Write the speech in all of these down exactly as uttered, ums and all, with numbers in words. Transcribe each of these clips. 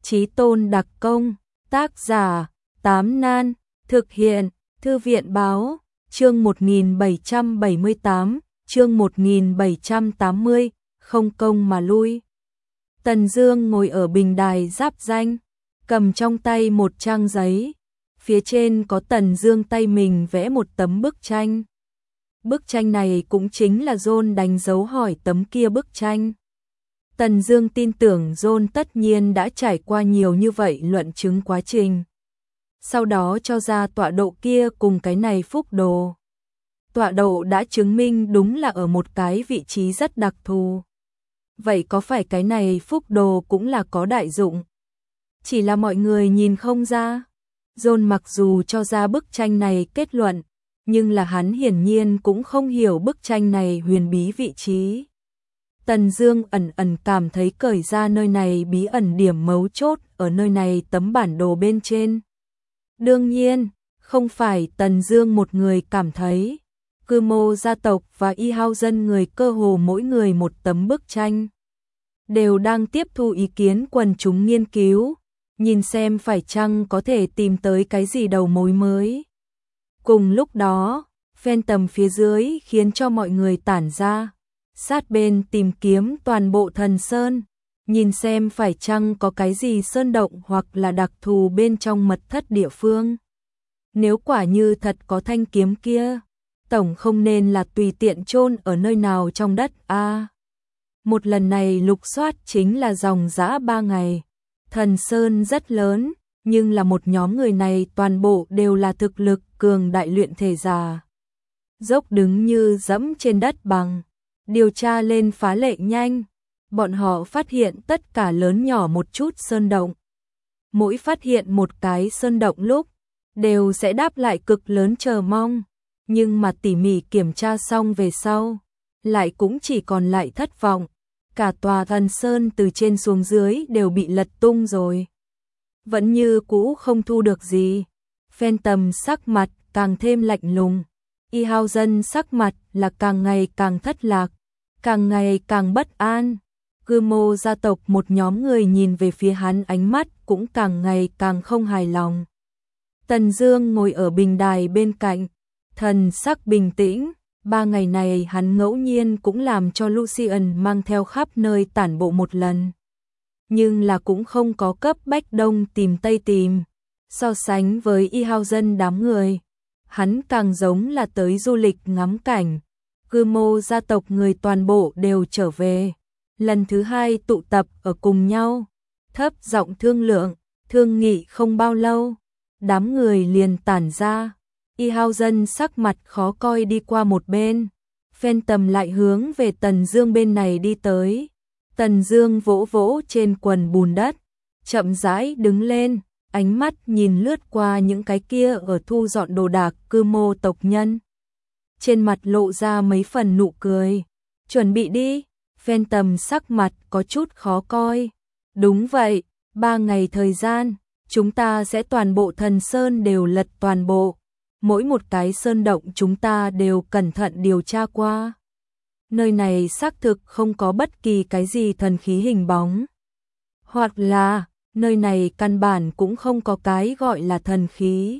Chí Tôn đặc công, tác giả, Tám Nan, thực hiện, Thư viện báo, chương một nghìn bảy trăm bảy mươi tám, chương một nghìn bảy trăm tám mươi, không công mà lui. Tần Dương ngồi ở bình đài giáp danh, cầm trong tay một trang giấy, phía trên có Tần Dương tay mình vẽ một tấm bức tranh. Bức tranh này cũng chính là John đánh dấu hỏi tấm kia bức tranh. Tần Dương tin tưởng John tất nhiên đã trải qua nhiều như vậy luận chứng quá trình. Sau đó cho ra tọa độ kia cùng cái này phúc đồ. Tọa độ đã chứng minh đúng là ở một cái vị trí rất đặc thù. Vậy có phải cái này phúc đồ cũng là có đại dụng? Chỉ là mọi người nhìn không ra. John mặc dù cho ra bức tranh này kết luận, nhưng là hắn hiển nhiên cũng không hiểu bức tranh này huyền bí vị trí. Tần Dương ẩn ẩn cảm thấy cởi ra nơi này bí ẩn điểm mấu chốt ở nơi này tấm bản đồ bên trên. Đương nhiên, không phải Tần Dương một người cảm thấy, Cư Mô gia tộc và Y Hao dân người cơ hồ mỗi người một tấm bức tranh, đều đang tiếp thu ý kiến quần chúng nghiên cứu, nhìn xem phải chăng có thể tìm tới cái gì đầu mối mới. Cùng lúc đó, phen tầm phía dưới khiến cho mọi người tản ra, sát bên tìm kiếm toàn bộ thần sơn, nhìn xem phải chăng có cái gì sơn động hoặc là đặc thù bên trong mật thất địa phương. Nếu quả như thật có thanh kiếm kia, tổng không nên là tùy tiện chôn ở nơi nào trong đất a. À, một lần này lục soát chính là dòng dã ba ngày. Thần sơn rất lớn, nhưng là một nhóm người này toàn bộ đều là thực lực cường đại luyện thể giả. Dốc đứng như dẫm trên đất bằng, điều tra lên phá lệ nhanh, bọn họ phát hiện tất cả lớn nhỏ một chút sơn động. Mỗi phát hiện một cái sơn động lúc, đều sẽ đáp lại cực lớn chờ mong, nhưng mà tỉ mỉ kiểm tra xong về sau, lại cũng chỉ còn lại thất vọng. Cả tòa thần sơn từ trên xuống dưới đều bị lật tung rồi. Vẫn như cũ không thu được gì. Phen tầm sắc mặt càng thêm lạnh lùng. Y Hao dân sắc mặt là càng ngày càng thất lạc, càng ngày càng bất an. Cư Mô gia tộc một nhóm người nhìn về phía hắn ánh mắt cũng càng ngày càng không hài lòng. Tần Dương ngồi ở bình đài bên cạnh, thần sắc bình tĩnh. Ba ngày này hắn ngẫu nhiên cũng làm cho Lucian mang theo khắp nơi tản bộ một lần. Nhưng là cũng không có cấp bách đông tìm tây tìm. So sánh với Y Hao dân đám người, hắn càng giống là tới du lịch ngắm cảnh. Cư Mô gia tộc người toàn bộ đều trở về. Lần thứ hai tụ tập ở cùng nhau, thấp giọng thương lượng, thương nghị không bao lâu, đám người liền tản ra. Y Hao dân sắc mặt khó coi đi qua một bên, phen tầm lại hướng về Tần Dương bên này đi tới. Tần Dương vỗ vỗ trên quần bùn đất, chậm rãi đứng lên, ánh mắt nhìn lướt qua những cái kia ở thu dọn đồ đạc Cư Mô tộc nhân. Trên mặt lộ ra mấy phần nụ cười. Chuẩn bị đi. Phen tầm sắc mặt có chút khó coi. Đúng vậy, ba ngày thời gian, chúng ta sẽ toàn bộ thần sơn đều lật toàn bộ. Mỗi một cái sơn động chúng ta đều cẩn thận điều tra qua. Nơi này xác thực không có bất kỳ cái gì thần khí hình bóng. Hoặc là, nơi này căn bản cũng không có cái gọi là thần khí.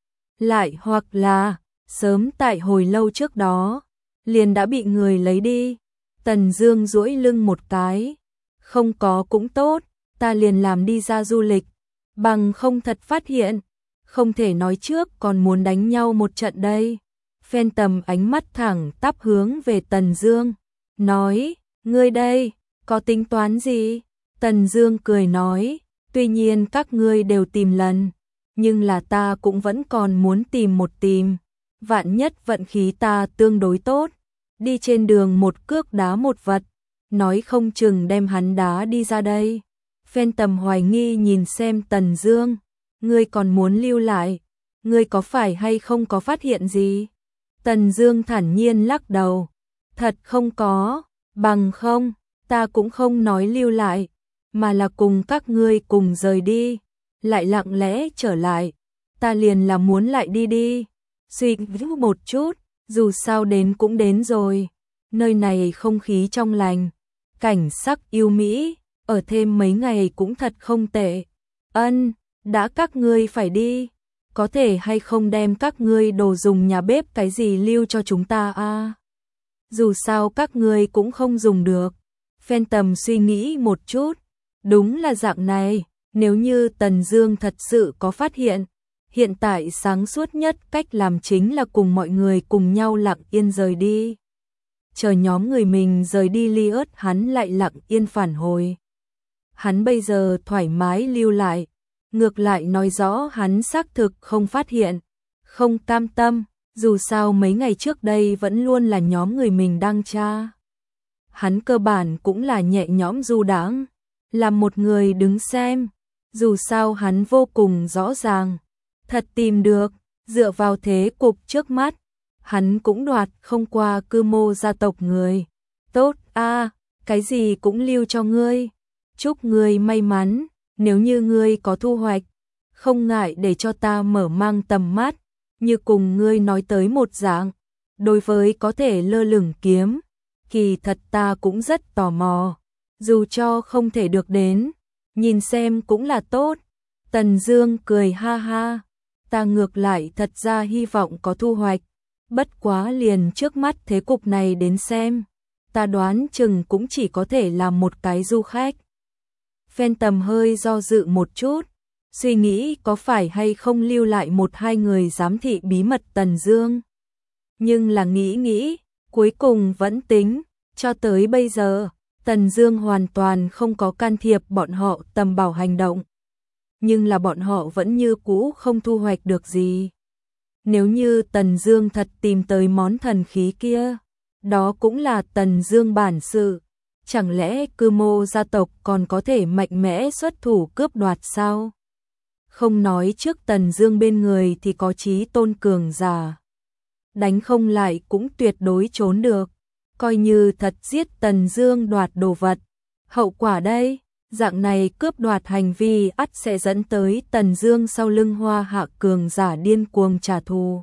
Lại hoặc là, sớm tại hồi lâu trước đó, liền đã bị người lấy đi. Tần Dương duỗi lưng một cái. Không có cũng tốt, ta liền làm đi ra du lịch. Bằng không thật phát hiện. Không thể nói trước còn muốn đánh nhau một trận đây. Phen tầm ánh mắt thẳng tắp hướng về Tần Dương, nói, ngươi đây, có tính toán gì? Tần Dương cười nói, tuy nhiên các ngươi đều tìm lần, nhưng là ta cũng vẫn còn muốn tìm một tìm. Vạn nhất vận khí ta tương đối tốt, đi trên đường một cước đá một vật, nói không chừng đem hắn đá đi ra đây. Phen tầm hoài nghi nhìn xem Tần Dương, ngươi còn muốn lưu lại, ngươi có phải hay không có phát hiện gì? Tần Dương thản nhiên lắc đầu, thật không có, bằng không, ta cũng không nói lưu lại, mà là cùng các ngươi cùng rời đi, lại lặng lẽ trở lại, ta liền là muốn lại đi đi, suy nghĩ một chút, dù sao đến cũng đến rồi, nơi này không khí trong lành, cảnh sắc yêu mỹ, ở thêm mấy ngày cũng thật không tệ, Ân, đã các ngươi phải đi, có thể hay không đem các ngươi đồ dùng nhà bếp cái gì lưu cho chúng ta a? Dù sao các ngươi cũng không dùng được. Phantom suy nghĩ một chút, đúng là dạng này, nếu như Tần Dương thật sự có phát hiện, hiện tại sáng suốt nhất cách làm chính là cùng mọi người cùng nhau lặng yên rời đi. Chờ nhóm người mình rời đi li ớt hắn lại lặng yên phản hồi. Hắn bây giờ thoải mái lưu lại, ngược lại nói rõ hắn xác thực không phát hiện, không cam tâm, dù sao mấy ngày trước đây vẫn luôn là nhóm người mình đang tra. Hắn cơ bản cũng là nhẹ nhõm du đãng, làm một người đứng xem, dù sao hắn vô cùng rõ ràng, thật tìm được, dựa vào thế cục trước mắt, hắn cũng đoạt không qua cư mô gia tộc người. Tốt a, cái gì cũng lưu cho ngươi, chúc ngươi may mắn, nếu như ngươi có thu hoạch, không ngại để cho ta mở mang tầm mắt, như cùng ngươi nói tới một dạng, đối với có thể lơ lửng kiếm, kỳ thật ta cũng rất tò mò, dù cho không thể được đến, nhìn xem cũng là tốt. Tần Dương cười ha ha, ta ngược lại thật ra hy vọng có thu hoạch, bất quá liền trước mắt thế cục này đến xem, ta đoán chừng cũng chỉ có thể làm một cái du khách. Phantom hơi do dự một chút, suy nghĩ có phải hay không lưu lại một hai người giám thị bí mật Tần Dương. Nhưng là nghĩ nghĩ, cuối cùng vẫn tính, cho tới bây giờ, Tần Dương hoàn toàn không có can thiệp bọn họ tầm bảo hành động. Nhưng là bọn họ vẫn như cũ không thu hoạch được gì. Nếu như Tần Dương thật tìm tới món thần khí kia, đó cũng là Tần Dương bản sự. Chẳng lẽ cư mô gia tộc còn có thể mạnh mẽ xuất thủ cướp đoạt sao? Không nói trước Tần Dương bên người thì có chí tôn cường giả. Đánh không lại cũng tuyệt đối trốn được. Coi như thật giết Tần Dương đoạt đồ vật. Hậu quả đây, dạng này cướp đoạt hành vi ắt sẽ dẫn tới Tần Dương sau lưng Hoa Hạ cường giả điên cuồng trả thù.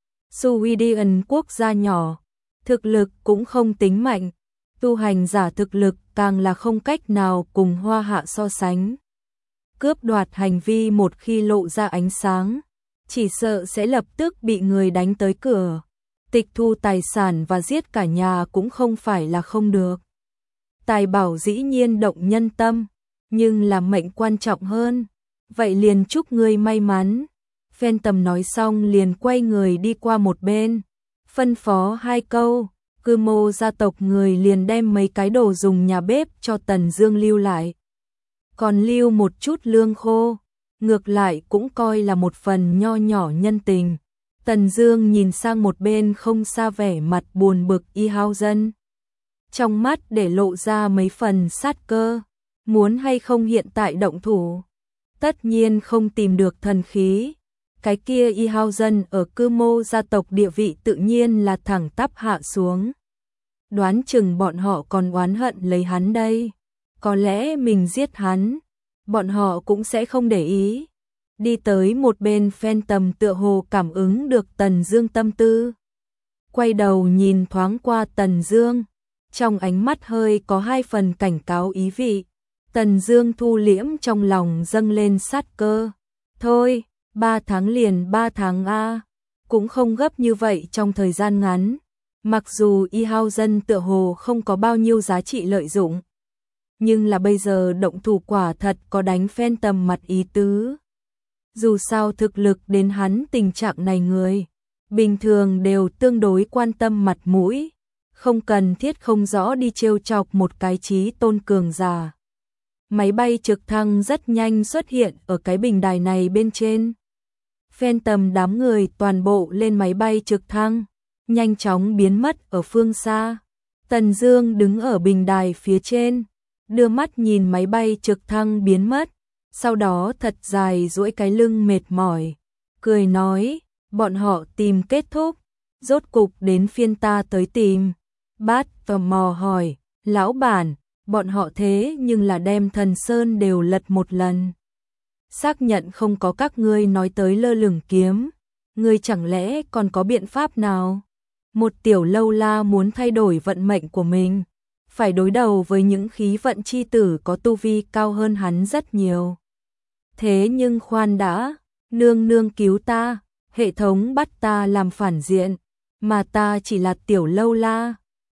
Sweden quốc gia nhỏ, thực lực cũng không tính mạnh, tu hành giả thực lực càng là không cách nào cùng Hoa Hạ so sánh. Cướp đoạt hành vi một khi lộ ra ánh sáng, chỉ sợ sẽ lập tức bị người đánh tới cửa. Tịch thu tài sản và giết cả nhà cũng không phải là không được. Tài bảo dĩ nhiên động nhân tâm, nhưng là mệnh quan trọng hơn. Vậy liền chúc ngươi may mắn. Phantom nói xong liền quay người đi qua một bên, phân phó hai câu, cư mô gia tộc người liền đem mấy cái đồ dùng nhà bếp cho Tần Dương lưu lại. Còn lưu một chút lương khô, ngược lại cũng coi là một phần nho nhỏ nhân tình. Tần Dương nhìn sang một bên không xa vẻ mặt buồn bực Y Hao Dân, trong mắt để lộ ra mấy phần sát cơ, muốn hay không hiện tại động thủ. Tất nhiên không tìm được thần khí, cái kia Y Hao Dân ở cư mô gia tộc địa vị tự nhiên là thẳng tắp hạ xuống. Đoán chừng bọn họ còn oán hận lấy hắn đây, có lẽ mình giết hắn, bọn họ cũng sẽ không để ý. Đi tới một bên Phantom tựa hồ cảm ứng được Tần Dương tâm tư, quay đầu nhìn thoáng qua Tần Dương, trong ánh mắt hơi có hai phần cảnh cáo ý vị. Tần Dương thu liễm trong lòng dâng lên sát cơ. Thôi, ba tháng liền ba tháng a, cũng không gấp như vậy trong thời gian ngắn. Mặc dù Y Hao Dân tựa hồ không có bao nhiêu giá trị lợi dụng, nhưng là bây giờ động thủ quả thật có đánh Phantom mặt ý tứ. Dù sao thực lực đến hắn tình trạng này người, bình thường đều tương đối quan tâm mặt mũi, không cần thiết không rõ đi trêu chọc một cái chí tôn cường giả. Máy bay trực thăng rất nhanh xuất hiện ở cái bình đài này bên trên. Phantom đám người toàn bộ lên máy bay trực thăng, nhanh chóng biến mất ở phương xa. Tần Dương đứng ở bình đài phía trên, đưa mắt nhìn máy bay trực thăng biến mất, sau đó thật dài duỗi cái lưng mệt mỏi, cười nói, bọn họ tìm kết thúc, rốt cục đến phiên ta tới tìm. Bát tò mò hỏi, lão bản, bọn họ thế nhưng là đem Thần Sơn đều lật một lần. Xác nhận không có các ngươi nói tới lơ lửng kiếm, ngươi chẳng lẽ còn có biện pháp nào? Một tiểu lâu la muốn thay đổi vận mệnh của mình, phải đối đầu với những khí vận chi tử có tu vi cao hơn hắn rất nhiều. Thế nhưng khoan đã, nương nương cứu ta, hệ thống bắt ta làm phản diện, mà ta chỉ là tiểu lâu la,